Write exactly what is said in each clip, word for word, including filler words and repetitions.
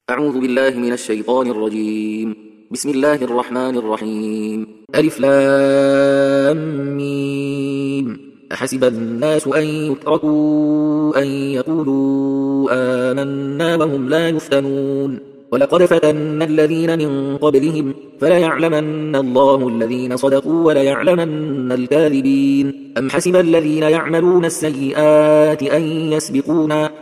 أعوذ بالله من الشيطان الرجيم. بسم الله الرحمن الرحيم. ألف لام ميم. أحسب الناس أن يتركوا أن يقولوا آمنا وهم لا يفتنون ولقد فتنا الذين من قبلهم فليعلمن الله الذين صدقوا وليعلمن الكاذبين. أم حسب الذين يعملون السيئات أن يسبقونا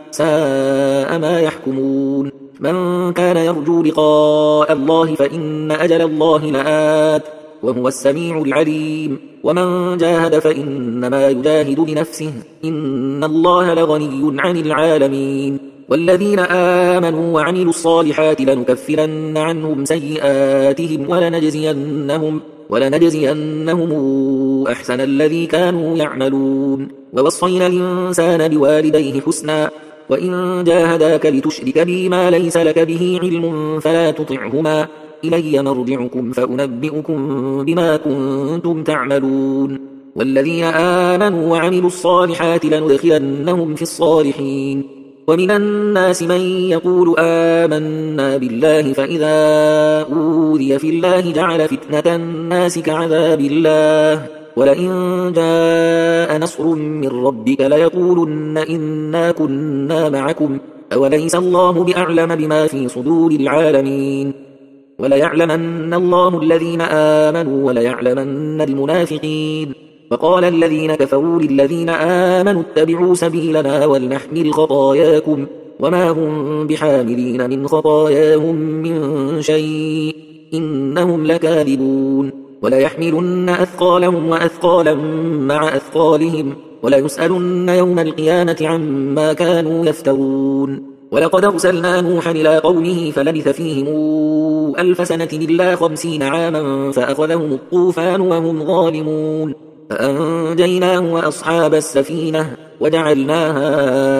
ساء ما يحكمون. من كان يرجو لقاء الله فإن أجل الله لآت وهو السميع العليم. ومن جاهد فإنما يجاهد لنفسه إن الله لغني عن العالمين. والذين آمنوا وعملوا الصالحات لنكفرن عنهم سيئاتهم ولنجزينهم, ولنجزينهم أحسن الذي كانوا يعملون. ووصينا الإنسان بوالديه حسنا وإن جاهداك لتشرك بي ما ليس لك به علم فلا تطعهما إلي مرجعكم فأنبئكم بما كنتم تعملون. والذين آمنوا وعملوا الصالحات لندخلنهم في الصالحين. ومن الناس من يقول آمنا بالله فإذا أوذي في الله جعل فتنة الناس كعذاب الله ولئن جاء نصر من ربك ليقولن إنا كنا معكم أوليس الله بأعلم بما في صدور العالمين. وليعلمن الله الذين آمنوا وليعلمن المنافقين. وقال الذين كفروا للذين آمنوا اتبعوا سبيلنا ولنحمل خطاياكم وما هم بحاملين من خطاياهم من شيء إنهم لكاذبون. وليحملن أثقالهم وأثقالا مع أثقالهم وليسألن يوم القيامة عما كانوا يفترون. ولقد أرسلنا نوحا إلى قومه فلبث فيهم ألف سنة إلا خمسين عاما فأخذهم الطوفان وهم ظالمون فأنجيناه وأصحاب السفينة وجعلناها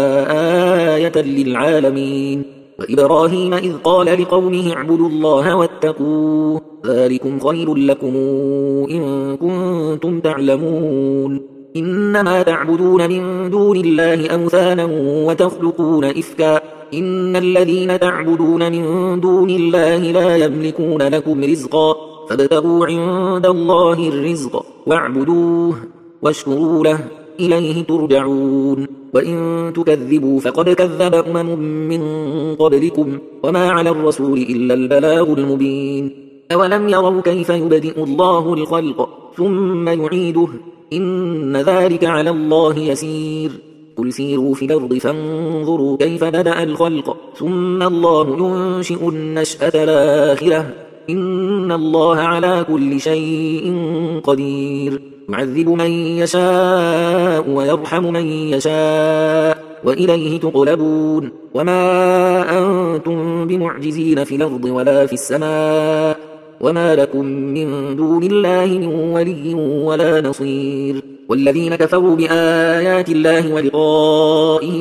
آية للعالمين. وإبراهيم إذ قال لقومه اعبدوا الله واتقوه ذلكم خير لكم إن كنتم تعلمون. إنما تعبدون من دون الله أوثانا وتخلقون إفكا إن الذين تعبدون من دون الله لا يملكون لكم رزقا فابتغوا عند الله الرزق واعبدوه واشكروا له إليه ترجعون. وإن تكذبوا فقد كذب أمم من قبلكم وما على الرسول إلا البلاغ المبين. أولم يروا كيف يبدئ الله الخلق ثم يعيده إن ذلك على الله يسير. قل سيروا في الأرض فانظروا كيف بدأ الخلق ثم الله ينشئ النشأة الآخرة إن الله على كل شيء قدير. يعذب من يشاء ويرحم من يشاء وإليه تقلبون. وما أنتم بمعجزين في الأرض ولا في السماء وما لكم من دون الله من ولي ولا نصير. والذين كفروا بآيات الله ولقائه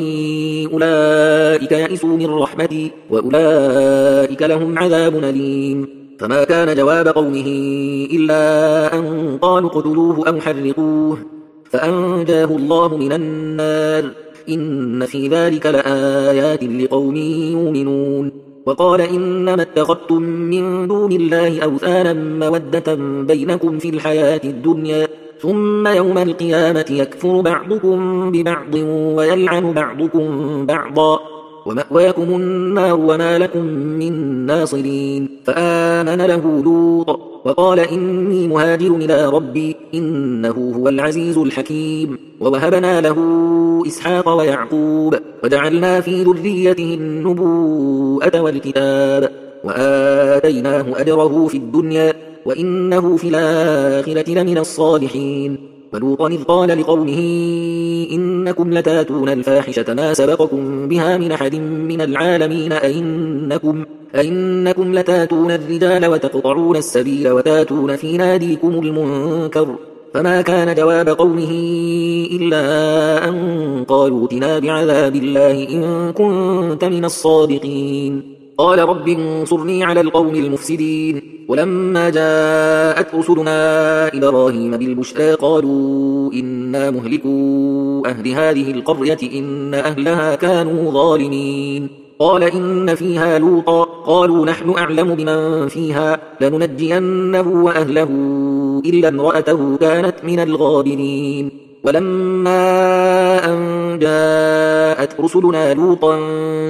أولئك يئسوا من رحمتي وأولئك لهم عذاب أليم. فما كان جواب قومه إلا أن قالوا اقتلوه أو حرقوه فأنجاه الله من النار إن في ذلك لآيات لقوم يؤمنون. وقال إنما اتخذتم من دون الله أوثانا مودة بينكم في الحياة الدنيا ثم يوم القيامة يكفر بعضكم ببعض ويلعن بعضكم بعضا ومأواكم النار وما لكم من ناصرين. فآمن له لوط وقال إني مهاجر إلى ربي إنه هو العزيز الحكيم. ووهبنا له إسحاق ويعقوب وجعلنا في ذريته النبوءة والكتاب وآتيناه أجره في الدنيا وإنه في الآخرة لمن الصالحين. ولوطا إذ قال لقومه إنكم لتاتون الفاحشة ما سبقكم بها من أحد من العالمين أئنكم, أئنكم لتاتون الرجال وتقطعون السبيل وتاتون في ناديكم المنكر. فما كان جواب قومه إلا أن قالوا ائتنا بعذاب الله إن كنت من الصادقين. قال رب انصرني على القوم المفسدين. ولما جاءت رسلنا إبراهيم بالبشرى قالوا إنا مهلكو أهل هذه القرية إن أهلها كانوا ظالمين. قال إن فيها لوطا قالوا نحن أعلم بمن فيها لننجينه وأهله إلا امرأته كانت من الغابرين ولما أن جاءت رسلنا لوطا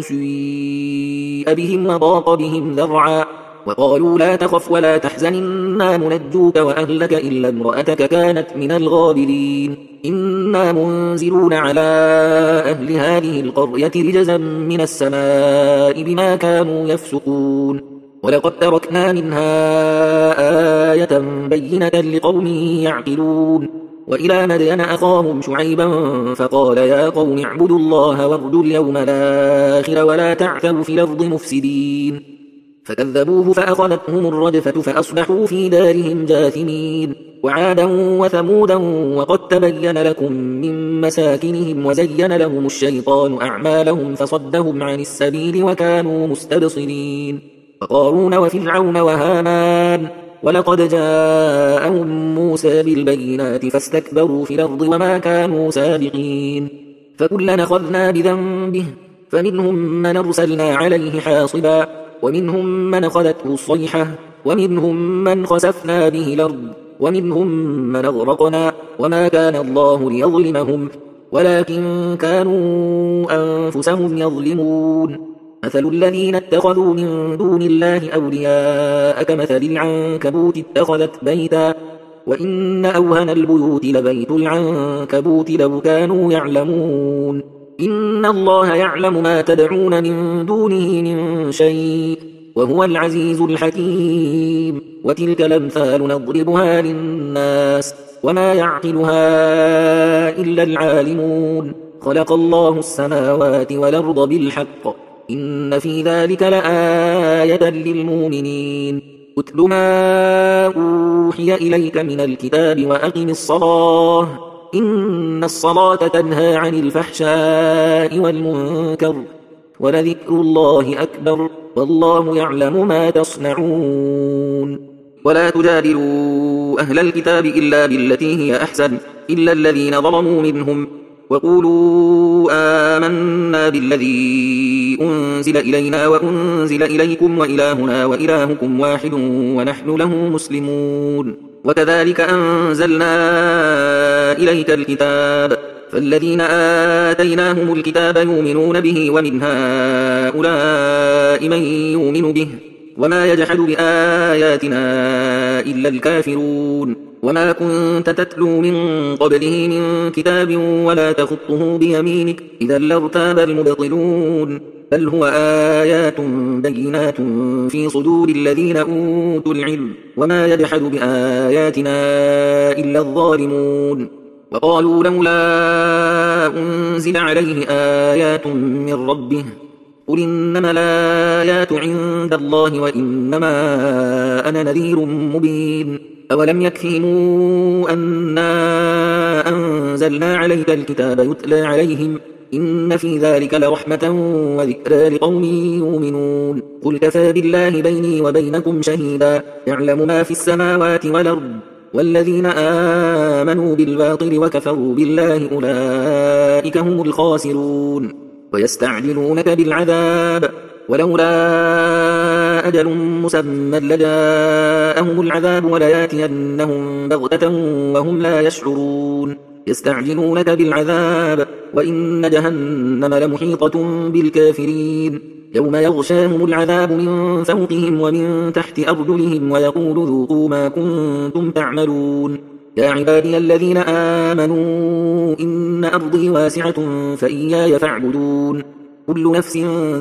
سيء بهم وضاق بهم ذرعا وقالوا لا تخف ولا تحزن إنا منجوك وأهلك إلا امرأتك كانت من الغابرين إنا منزلون على أهل هذه القرية رجزا من السماء بما كانوا يفسقون ولقد تركنا منها آية بينة لقوم يعقلون وإلى مدين أخاهم شعيبا فقال يا قوم اعبدوا الله وارجوا اليوم الآخر ولا تعثوا في الأرض مفسدين فكذبوه فأخذتهم الرجفة فأصبحوا في دارهم جاثمين وعادا وثمودا وقد تبين لكم من مساكنهم وزين لهم الشيطان أعمالهم فصدهم عن السبيل وكانوا مستبصرين وقارون وفرعون وهامان ولقد جاءهم موسى بالبينات فاستكبروا في الأرض وما كانوا سابقين فكلنا أخذنا بذنبه فمنهم من أرسلنا عليه حاصبا ومنهم من أخذته الصيحة ومنهم من خسفنا به الأرض ومنهم من أغرقنا وما كان الله ليظلمهم ولكن كانوا أنفسهم يظلمون مثل الذين اتخذوا من دون الله أولياء كمثل العنكبوت اتخذت بيتا وإن أوهن البيوت لبيت العنكبوت لو كانوا يعلمون إن الله يعلم ما تدعون من دونه من شيء وهو العزيز الحكيم وتلك الأمثال نضربها للناس وما يعقلها إلا العالمون خلق الله السماوات والأرض بالحق إن في ذلك لآية للمؤمنين اتل ما أوحي إليك من الكتاب وأقم الصلاة إن الصلاة تنهى عن الفحشاء والمنكر ولذكر الله أكبر والله يعلم ما تصنعون ولا تجادلوا أهل الكتاب إلا بالتي هي أحسن إلا الذين ظلموا منهم وقولوا آمنا بالذي أنزل إلينا وأنزل إليكم وإلهنا وإلهكم واحد ونحن له مسلمون وكذلك أنزلنا إليك الكتاب فالذين آتيناهم الكتاب يؤمنون به ومن هؤلاء من يؤمن به وما يجحد بآياتنا إلا الكافرون وما كنت تتلو من قبله من كتاب ولا تخطه بيمينك إذا لارتاب المبطلون بل هو آيات بينات في صدور الذين أوتوا العلم وما يجحد بآياتنا إلا الظالمون وقالوا لولا أنزل عليه آيات من ربه قل إنما الآيات عند الله وإنما أنا نذير مبين أولم يكفهم أنا أنزلنا عليك الكتاب يتلى عليهم إن في ذلك لرحمة وذكرى لقوم يؤمنون قل كفى بالله بيني وبينكم شهيدا يعلم ما في السماوات والأرض والذين آمنوا بالباطل وكفروا بالله أولئك هم الخاسرون ويستعجلونك بالعذاب ولولا أجل مسمى لجاءهم العذاب ولياتينهم بغتة وهم لا يشعرون يستعجلونك بالعذاب وإن جهنم لمحيطة بالكافرين يوم يغشاهم العذاب من فوقهم ومن تحت أرجلهم ويقول ذوقوا ما كنتم تعملون يا عبادي الذين آمنوا إن أرضي واسعة فإياي فاعبدون كل نفس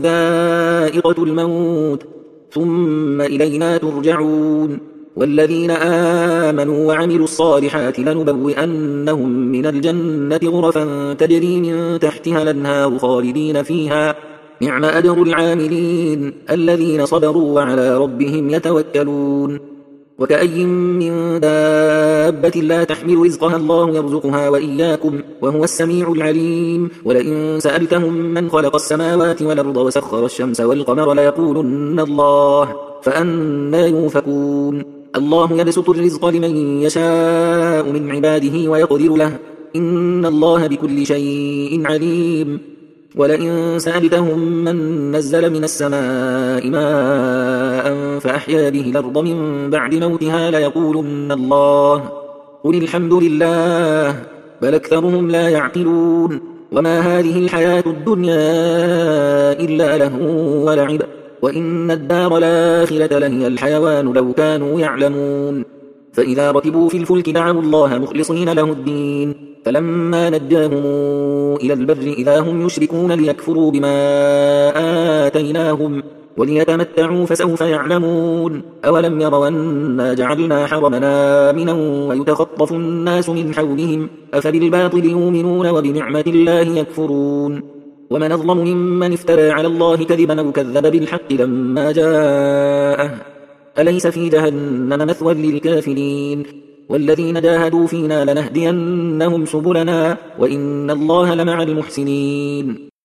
ذائقة الموت ثم إلينا ترجعون والذين آمنوا وعملوا الصالحات لنبوئنهم من الجنة غرفا تجري من تحتها الأنهار خالدين فيها نعم أجر العاملين الذين صبروا وعلى ربهم يتوكلون وكأي من دابة لا تحمل رزقها الله يرزقها وإياكم وهو السميع العليم ولئن سألتهم من خلق السماوات والأرض وسخر الشمس والقمر ليقولن الله فأنى يؤفكون الله يبسط الرزق لمن يشاء من عباده ويقدر له إن الله بكل شيء عليم ولئن سألتهم من نزل من السماء ماء فأحيا به الأرض من بعد موتها ليقولن الله قل الحمد لله بل أكثرهم لا يعقلون وما هذه الحياة الدنيا إلا لهو ولعب وإن الدار الآخرة لهي الحيوان لو كانوا يعلمون فإذا ركبوا في الفلك دعوا الله مخلصين له الدين فلما نجاهم إلى البر إذا هم يشركون ليكفروا بما آتيناهم وليتمتعوا فسوف يعلمون أولم يروا أنا جعلنا حرمنا آمنا ويتخطف الناس من حولهم أفبالباطل يؤمنون وبنعمة الله يكفرون ومن أظلم ممن افترى على الله كذبا أو كذب بالحق لما جاءه أليس في جهنم مثوى للكافرين والذين جاهدوا فينا لنهدينهم سبلنا وإن الله لمع المحسنين